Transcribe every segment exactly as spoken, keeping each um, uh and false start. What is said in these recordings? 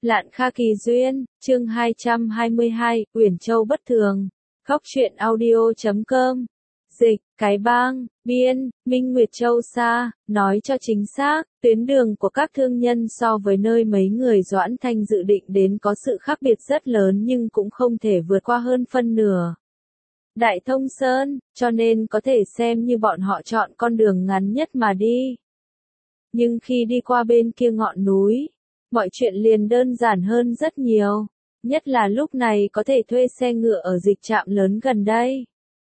Lạn Kha Kỳ Duyên, chương hai trăm hai mươi hai, Uyển Châu bất thường. Góc truyện audio chấm com. Dịch, Cái Bang, Biên, Minh Nguyệt Châu xa, nói cho chính xác, tuyến đường của các thương nhân so với nơi mấy người Doãn Thanh dự định đến có sự khác biệt rất lớn nhưng cũng không thể vượt qua hơn phân nửa. Đại Thông Sơn, cho nên có thể xem như bọn họ chọn con đường ngắn nhất mà đi. Nhưng khi đi qua bên kia ngọn núi, mọi chuyện liền đơn giản hơn rất nhiều, nhất là lúc này có thể thuê xe ngựa ở dịch trạm lớn gần đây.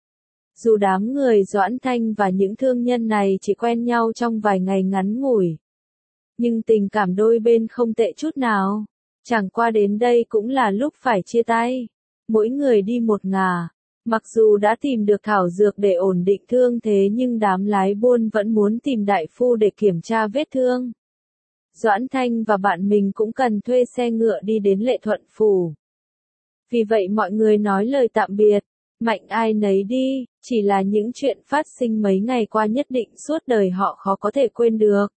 Dù đám người Doãn Thanh và những thương nhân này chỉ quen nhau trong vài ngày ngắn ngủi, nhưng tình cảm đôi bên không tệ chút nào. Chẳng qua đến đây cũng là lúc phải chia tay, mỗi người đi một ngả. Mặc dù đã tìm được thảo dược để ổn định thương thế nhưng đám lái buôn vẫn muốn tìm đại phu để kiểm tra vết thương. Doãn Thanh và bạn mình cũng cần thuê xe ngựa đi đến Lệ Thuận Phủ. Vì vậy mọi người nói lời tạm biệt, mạnh ai nấy đi, chỉ là những chuyện phát sinh mấy ngày qua nhất định suốt đời họ khó có thể quên được.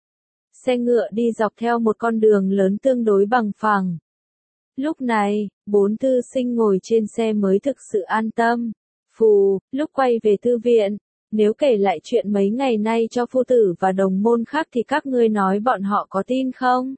Xe ngựa đi dọc theo một con đường lớn tương đối bằng phẳng. Lúc này, bốn thư sinh ngồi trên xe mới thực sự an tâm. Phù, lúc quay về thư viện, nếu kể lại chuyện mấy ngày nay cho phu tử và đồng môn khác thì các ngươi nói bọn họ có tin không?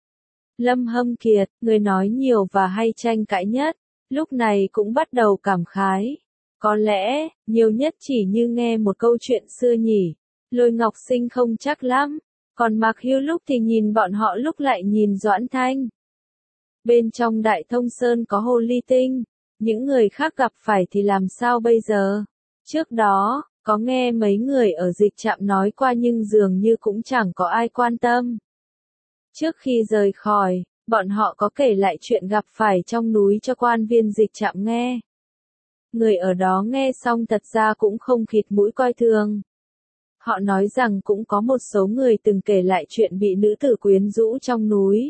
Lâm Hâm Kiệt, người nói nhiều và hay tranh cãi nhất, lúc này cũng bắt đầu cảm khái. Có lẽ, nhiều nhất chỉ như nghe một câu chuyện xưa nhỉ. Lôi Ngọc Sinh không chắc lắm, còn Mạc Hưu lúc thì nhìn bọn họ lúc lại nhìn Doãn Thanh. Bên trong Đại Thông Sơn có hồ ly tinh, những người khác gặp phải thì làm sao bây giờ? Trước đó, có nghe mấy người ở dịch trạm nói qua nhưng dường như cũng chẳng có ai quan tâm. Trước khi rời khỏi, bọn họ có kể lại chuyện gặp phải trong núi cho quan viên dịch trạm nghe. Người ở đó nghe xong thật ra cũng không khịt mũi coi thường. Họ nói rằng cũng có một số người từng kể lại chuyện bị nữ tử quyến rũ trong núi.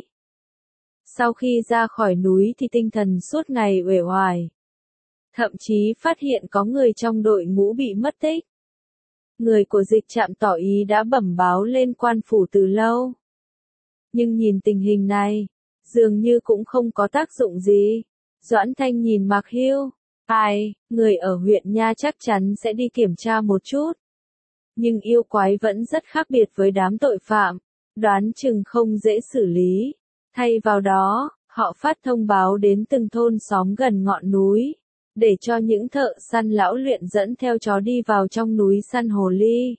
Sau khi ra khỏi núi thì tinh thần suốt ngày uể oải. Thậm chí phát hiện có người trong đội ngũ bị mất tích. Người của dịch trạm tỏ ý đã bẩm báo lên quan phủ từ lâu. Nhưng nhìn tình hình này, dường như cũng không có tác dụng gì. Doãn Thanh nhìn Mạc Hưu, ai, người ở huyện Nha chắc chắn sẽ đi kiểm tra một chút. Nhưng yêu quái vẫn rất khác biệt với đám tội phạm, đoán chừng không dễ xử lý. Thay vào đó, họ phát thông báo đến từng thôn xóm gần ngọn núi, để cho những thợ săn lão luyện dẫn theo chó đi vào trong núi săn hồ ly.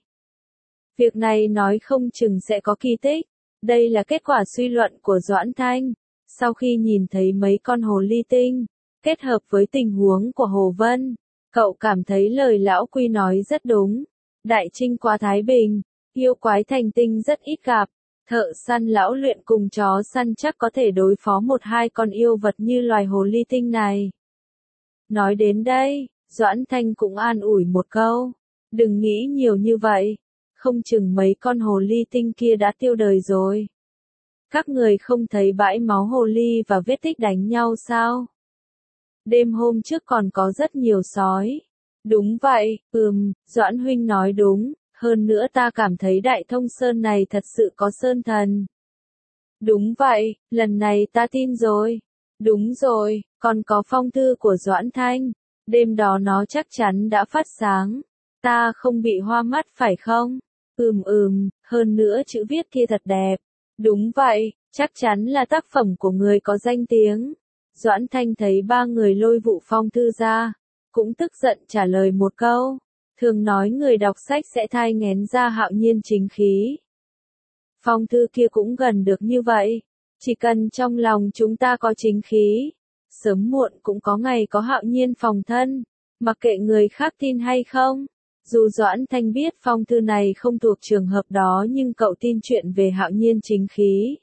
Việc này nói không chừng sẽ có kỳ tích. Đây là kết quả suy luận của Doãn Thanh, sau khi nhìn thấy mấy con hồ ly tinh, kết hợp với tình huống của Hồ Vân, cậu cảm thấy lời lão Quy nói rất đúng. Đại Trinh qua Thái Bình, yêu quái thành tinh rất ít gặp. Thợ săn lão luyện cùng chó săn chắc có thể đối phó một hai con yêu vật như loài hồ ly tinh này. Nói đến đây, Doãn Thanh cũng an ủi một câu. Đừng nghĩ nhiều như vậy. Không chừng mấy con hồ ly tinh kia đã tiêu đời rồi. Các người không thấy bãi máu hồ ly và vết tích đánh nhau sao? Đêm hôm trước còn có rất nhiều sói. Đúng vậy, ừm, Doãn huynh nói đúng. Hơn nữa ta cảm thấy Đại Thông Sơn này thật sự có sơn thần. Đúng vậy, lần này ta tin rồi. Đúng rồi, còn có phong thư của Doãn Thanh. Đêm đó nó chắc chắn đã phát sáng. Ta không bị hoa mắt phải không? Ừm ừm, hơn nữa chữ viết kia thật đẹp. Đúng vậy, chắc chắn là tác phẩm của người có danh tiếng. Doãn Thanh thấy ba người lôi vụ phong thư ra, cũng tức giận trả lời một câu. Thường nói người đọc sách sẽ thai nghén ra hạo nhiên chính khí. Phong thư kia cũng gần được như vậy. Chỉ cần trong lòng chúng ta có chính khí, sớm muộn cũng có ngày có hạo nhiên phòng thân, mặc kệ người khác tin hay không. Dù Doãn Thanh biết phong thư này không thuộc trường hợp đó nhưng cậu tin chuyện về hạo nhiên chính khí.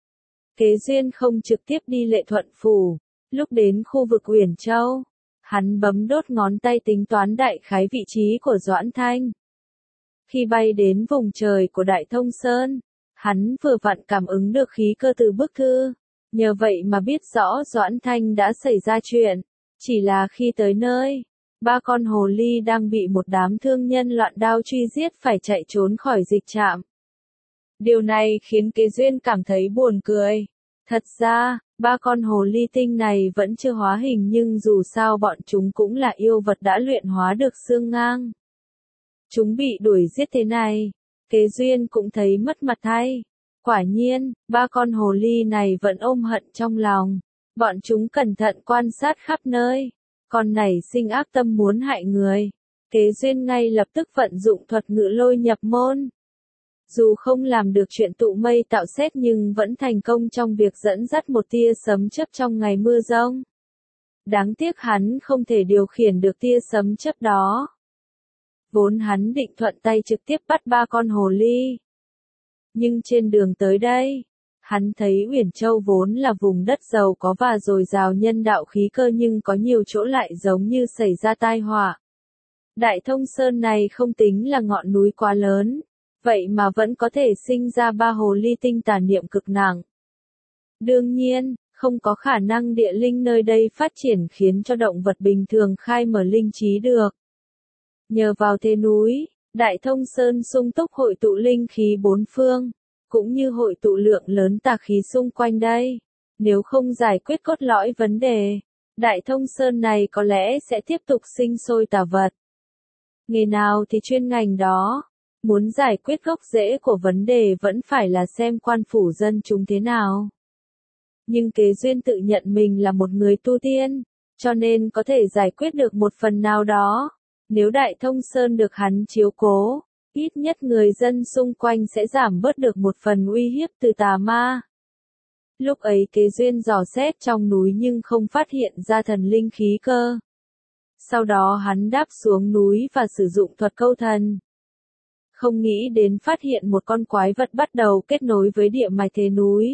Kế Duyên không trực tiếp đi Lệ Thuận Phủ. Lúc đến khu vực Uyển Châu, hắn bấm đốt ngón tay tính toán đại khái vị trí của Doãn Thanh. Khi bay đến vùng trời của Đại Thông Sơn, hắn vừa vặn cảm ứng được khí cơ từ bức thư. Nhờ vậy mà biết rõ Doãn Thanh đã xảy ra chuyện. Chỉ là khi tới nơi, ba con hồ ly đang bị một đám thương nhân loạn đao truy giết phải chạy trốn khỏi dịch trạm. Điều này khiến Kế Duyên cảm thấy buồn cười. Thật ra, Ba con hồ ly tinh này vẫn chưa hóa hình nhưng dù sao bọn chúng cũng là yêu vật đã luyện hóa được xương ngang. Chúng bị đuổi giết thế này, Kế Duyên cũng thấy mất mặt thay. Quả nhiên, ba con hồ ly này vẫn ôm hận trong lòng. Bọn chúng cẩn thận quan sát khắp nơi. Con này sinh ác tâm muốn hại người. Kế Duyên ngay lập tức vận dụng thuật ngự lôi nhập môn. Dù không làm được chuyện tụ mây tạo sét nhưng vẫn thành công trong việc dẫn dắt một tia sấm chớp trong ngày mưa giông. Đáng tiếc hắn không thể điều khiển được tia sấm chớp đó. Vốn hắn định thuận tay trực tiếp bắt ba con hồ ly. Nhưng trên đường tới đây, hắn thấy Uyển Châu vốn là vùng đất giàu có và dồi dào nhân đạo khí cơ nhưng có nhiều chỗ lại giống như xảy ra tai họa. Đại Thông Sơn này không tính là ngọn núi quá lớn, vậy mà vẫn có thể sinh ra ba hồ ly tinh tà niệm cực nặng. Đương nhiên, không có khả năng địa linh nơi đây phát triển khiến cho động vật bình thường khai mở linh trí được. Nhờ vào thế núi, Đại Thông Sơn sung túc hội tụ linh khí bốn phương, cũng như hội tụ lượng lớn tà khí xung quanh đây. Nếu không giải quyết cốt lõi vấn đề, Đại Thông Sơn này có lẽ sẽ tiếp tục sinh sôi tà vật. Nghề nào thì chuyên ngành đó, muốn giải quyết gốc rễ của vấn đề vẫn phải là xem quan phủ dân chúng thế nào. Nhưng Kế Duyên tự nhận mình là một người tu tiên, cho nên có thể giải quyết được một phần nào đó. Nếu Đại Thông Sơn được hắn chiếu cố, ít nhất người dân xung quanh sẽ giảm bớt được một phần uy hiếp từ tà ma. Lúc ấy Kế Duyên dò xét trong núi nhưng không phát hiện ra thần linh khí cơ. Sau đó hắn đáp xuống núi và sử dụng thuật câu thần. Không nghĩ đến phát hiện một con quái vật bắt đầu kết nối với địa mạch thế núi.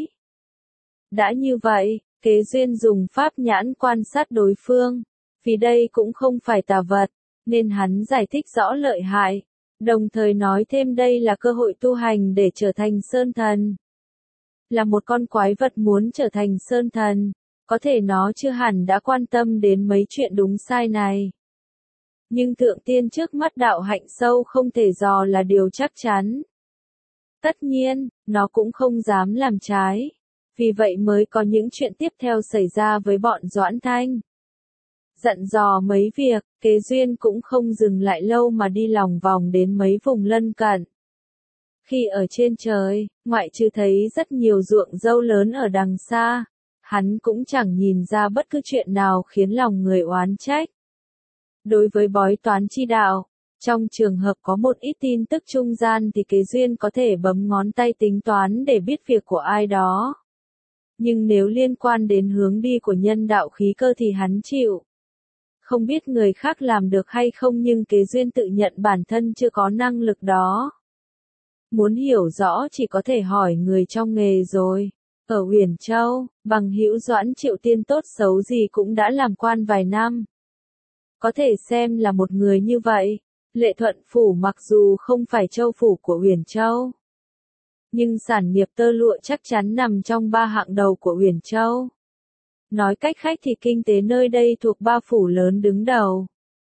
Đã như vậy, Kế Duyên dùng pháp nhãn quan sát đối phương. Vì đây cũng không phải tà vật, nên hắn giải thích rõ lợi hại, đồng thời nói thêm đây là cơ hội tu hành để trở thành sơn thần. Là một con quái vật muốn trở thành sơn thần, có thể nó chưa hẳn đã quan tâm đến mấy chuyện đúng sai này. Nhưng thượng tiên trước mắt đạo hạnh sâu không thể dò là điều chắc chắn. Tất nhiên, nó cũng không dám làm trái. Vì vậy mới có những chuyện tiếp theo xảy ra với bọn Doãn Thanh. Dặn dò mấy việc, Kế Duyên cũng không dừng lại lâu mà đi lòng vòng đến mấy vùng lân cận. Khi ở trên trời, ngoại trừ thấy rất nhiều ruộng dâu lớn ở đằng xa, hắn cũng chẳng nhìn ra bất cứ chuyện nào khiến lòng người oán trách. Đối với bói toán chi đạo, trong trường hợp có một ít tin tức trung gian thì Kế Duyên có thể bấm ngón tay tính toán để biết việc của ai đó. Nhưng nếu liên quan đến hướng đi của nhân đạo khí cơ thì hắn chịu. Không biết người khác làm được hay không nhưng Kế Duyên tự nhận bản thân chưa có năng lực đó. Muốn hiểu rõ chỉ có thể hỏi người trong nghề rồi. Ở Uyển Châu, bằng hữu Doãn Triệu Tiên tốt xấu gì cũng đã làm quan vài năm. Có thể xem là một người như vậy. Lệ Thuận Phủ mặc dù không phải châu phủ của Uyển Châu, nhưng sản nghiệp tơ lụa chắc chắn nằm trong ba hạng đầu của Uyển Châu. Nói cách khác thì kinh tế nơi đây thuộc ba phủ lớn đứng đầu.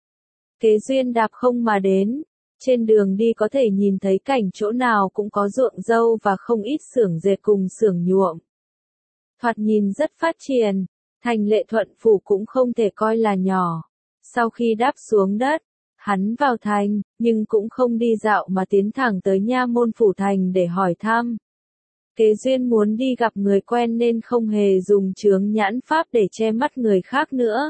Kế Duyên đạp không mà đến, trên đường đi có thể nhìn thấy cảnh chỗ nào cũng có ruộng dâu và không ít xưởng dệt cùng xưởng nhuộm. Thoạt nhìn rất phát triển, thành Lệ Thuận Phủ cũng không thể coi là nhỏ. Sau khi đáp xuống đất, hắn vào thành, nhưng cũng không đi dạo mà tiến thẳng tới nha môn phủ thành để hỏi thăm. Kế Duyên muốn đi gặp người quen nên không hề dùng chướng nhãn pháp để che mắt người khác nữa.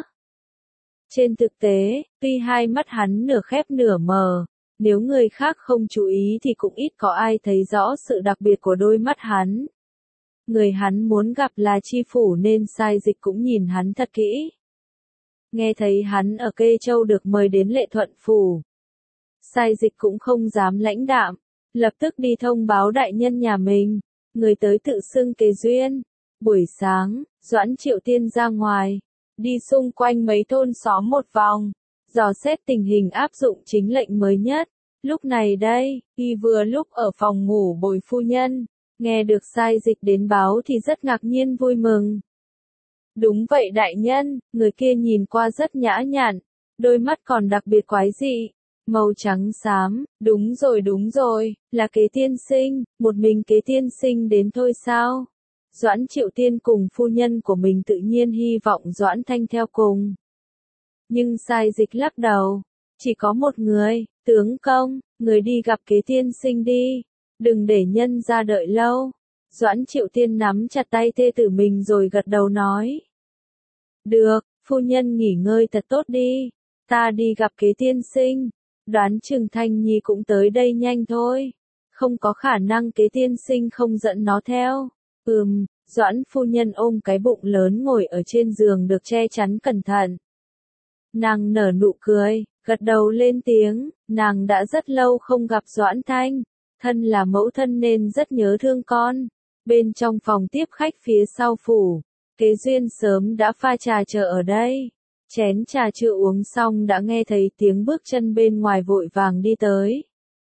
Trên thực tế, tuy hai mắt hắn nửa khép nửa mờ, nếu người khác không chú ý thì cũng ít có ai thấy rõ sự đặc biệt của đôi mắt hắn. Người hắn muốn gặp là chi phủ nên sai dịch cũng nhìn hắn thật kỹ. Nghe thấy hắn ở Kê Châu được mời đến Lệ Thuận Phủ. Sai dịch cũng không dám lãnh đạm, lập tức đi thông báo đại nhân nhà mình, người tới tự xưng Kế Duyên. Buổi sáng, Doãn Triệu Tiên ra ngoài, đi xung quanh mấy thôn xóm một vòng, dò xét tình hình áp dụng chính lệnh mới nhất. Lúc này đây, y vừa lúc ở phòng ngủ Bồi phu nhân, nghe được sai dịch đến báo thì rất ngạc nhiên vui mừng. Đúng vậy đại nhân, người kia nhìn qua rất nhã nhặn, đôi mắt còn đặc biệt quái dị, màu trắng xám, đúng rồi đúng rồi, là Kế tiên sinh, một mình Kế tiên sinh đến thôi sao? Doãn Triệu Tiên cùng phu nhân của mình tự nhiên hy vọng Doãn Thanh theo cùng. Nhưng Sai Dịch lắc đầu, chỉ có một người, tướng công, người đi gặp kế tiên sinh đi, đừng để nhân ra đợi lâu. Doãn Triệu Tiên nắm chặt tay thê tử mình rồi gật đầu nói. Được, phu nhân nghỉ ngơi thật tốt đi, ta đi gặp kế tiên sinh, đoán chừng Thanh Nhi cũng tới đây nhanh thôi, không có khả năng kế tiên sinh không dẫn nó theo. Ừm, Doãn phu nhân ôm cái bụng lớn ngồi ở trên giường được che chắn cẩn thận. Nàng nở nụ cười, gật đầu lên tiếng, nàng đã rất lâu không gặp Doãn Thanh, thân là mẫu thân nên rất nhớ thương con. Bên trong phòng tiếp khách phía sau phủ, Kế Duyên sớm đã pha trà chờ ở đây. Chén trà chưa uống xong đã nghe thấy tiếng bước chân bên ngoài vội vàng đi tới.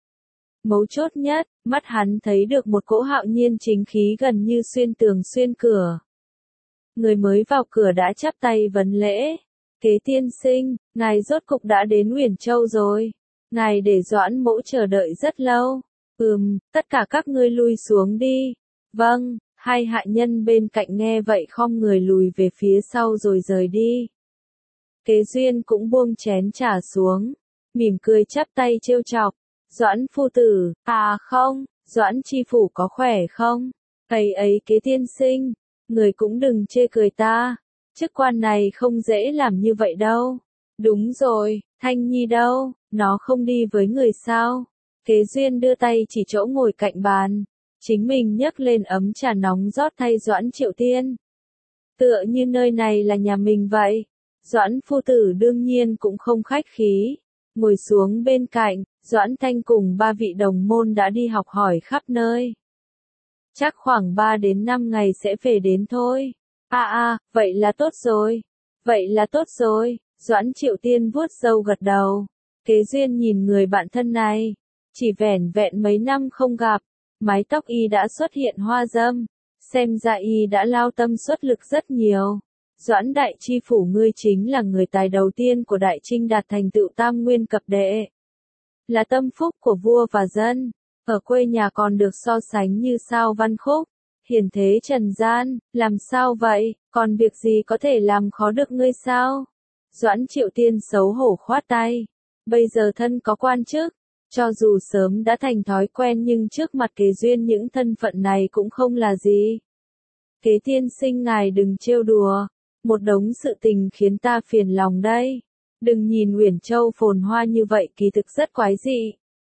Mấu chốt nhất, mắt hắn thấy được một cỗ hạo nhiên chính khí gần như xuyên tường xuyên cửa. Người mới vào cửa đã chắp tay vấn lễ. Kế tiên sinh, ngài rốt cục đã đến Uyển Châu rồi. Ngài để Doãn mẫu chờ đợi rất lâu. Ừm, tất cả các ngươi lui xuống đi. Vâng, hai hạ nhân bên cạnh nghe vậy khom người lùi về phía sau rồi rời đi. Kế Duyên cũng buông chén trà xuống, mỉm cười chắp tay trêu chọc. Doãn phu tử, à không, Doãn chi phủ có khỏe không? Ấy ấy Kế tiên sinh, người cũng đừng chê cười ta, chức quan này không dễ làm như vậy đâu. Đúng rồi, Thanh Nhi đâu, nó không đi với người sao? Kế Duyên đưa tay chỉ chỗ ngồi cạnh bàn, chính mình nhấc lên ấm trà nóng rót thay Doãn Triệu Tiên. Tựa như nơi này là nhà mình vậy. Doãn phu tử đương nhiên cũng không khách khí, ngồi xuống bên cạnh, Doãn Thanh cùng ba vị đồng môn đã đi học hỏi khắp nơi. Chắc khoảng ba đến năm ngày sẽ về đến thôi. À à, vậy là tốt rồi. Vậy là tốt rồi, Doãn Triệu Tiên vuốt râu gật đầu. Kế Duyên nhìn người bạn thân này, chỉ vẻn vẹn mấy năm không gặp, mái tóc y đã xuất hiện hoa râm, xem ra y đã lao tâm xuất lực rất nhiều. Doãn đại chi phủ ngươi chính là người tài đầu tiên của Đại Trinh đạt thành tựu tam nguyên cập đệ. Là tâm phúc của vua và dân, ở quê nhà còn được so sánh như sao Văn Khúc, hiền thế trần gian, làm sao vậy, còn việc gì có thể làm khó được ngươi sao? Doãn Triệu Tiên xấu hổ khoát tay, bây giờ thân có quan chức, cho dù sớm đã thành thói quen nhưng trước mặt Kế Duyên những thân phận này cũng không là gì. Kế tiên sinh ngài đừng trêu đùa. Một đống sự tình khiến ta phiền lòng đây. Đừng nhìn Uyển Châu phồn hoa như vậy kỳ thực rất quái dị.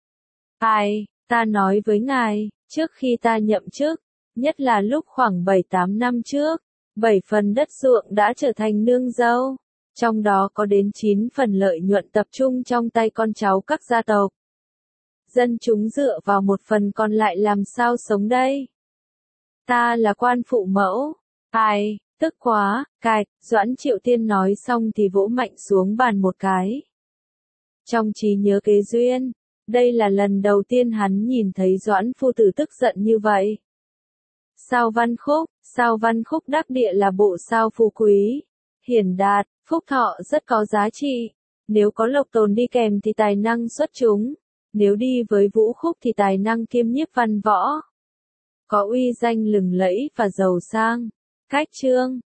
Ai, ta nói với ngài, trước khi ta nhậm chức, nhất là lúc khoảng bảy tám năm trước, bảy phần đất ruộng đã trở thành nương dâu. Trong đó có đến chín phần lợi nhuận tập trung trong tay con cháu các gia tộc. Dân chúng dựa vào một phần còn lại làm sao sống đây? Ta là quan phụ mẫu. Ai? Tức quá, cạch, Doãn Triệu Tiên nói xong thì vỗ mạnh xuống bàn một cái. Trong trí nhớ Kế Duyên, đây là lần đầu tiên hắn nhìn thấy Doãn phu tử tức giận như vậy. Sao Văn Khúc, sao Văn Khúc đắc địa là bộ sao phú quý, hiển đạt, phúc thọ rất có giá trị. Nếu có lộc tồn đi kèm thì tài năng xuất chúng, nếu đi với vũ khúc thì tài năng kiêm nhiếp văn võ. Có uy danh lừng lẫy và giàu sang. Cách chương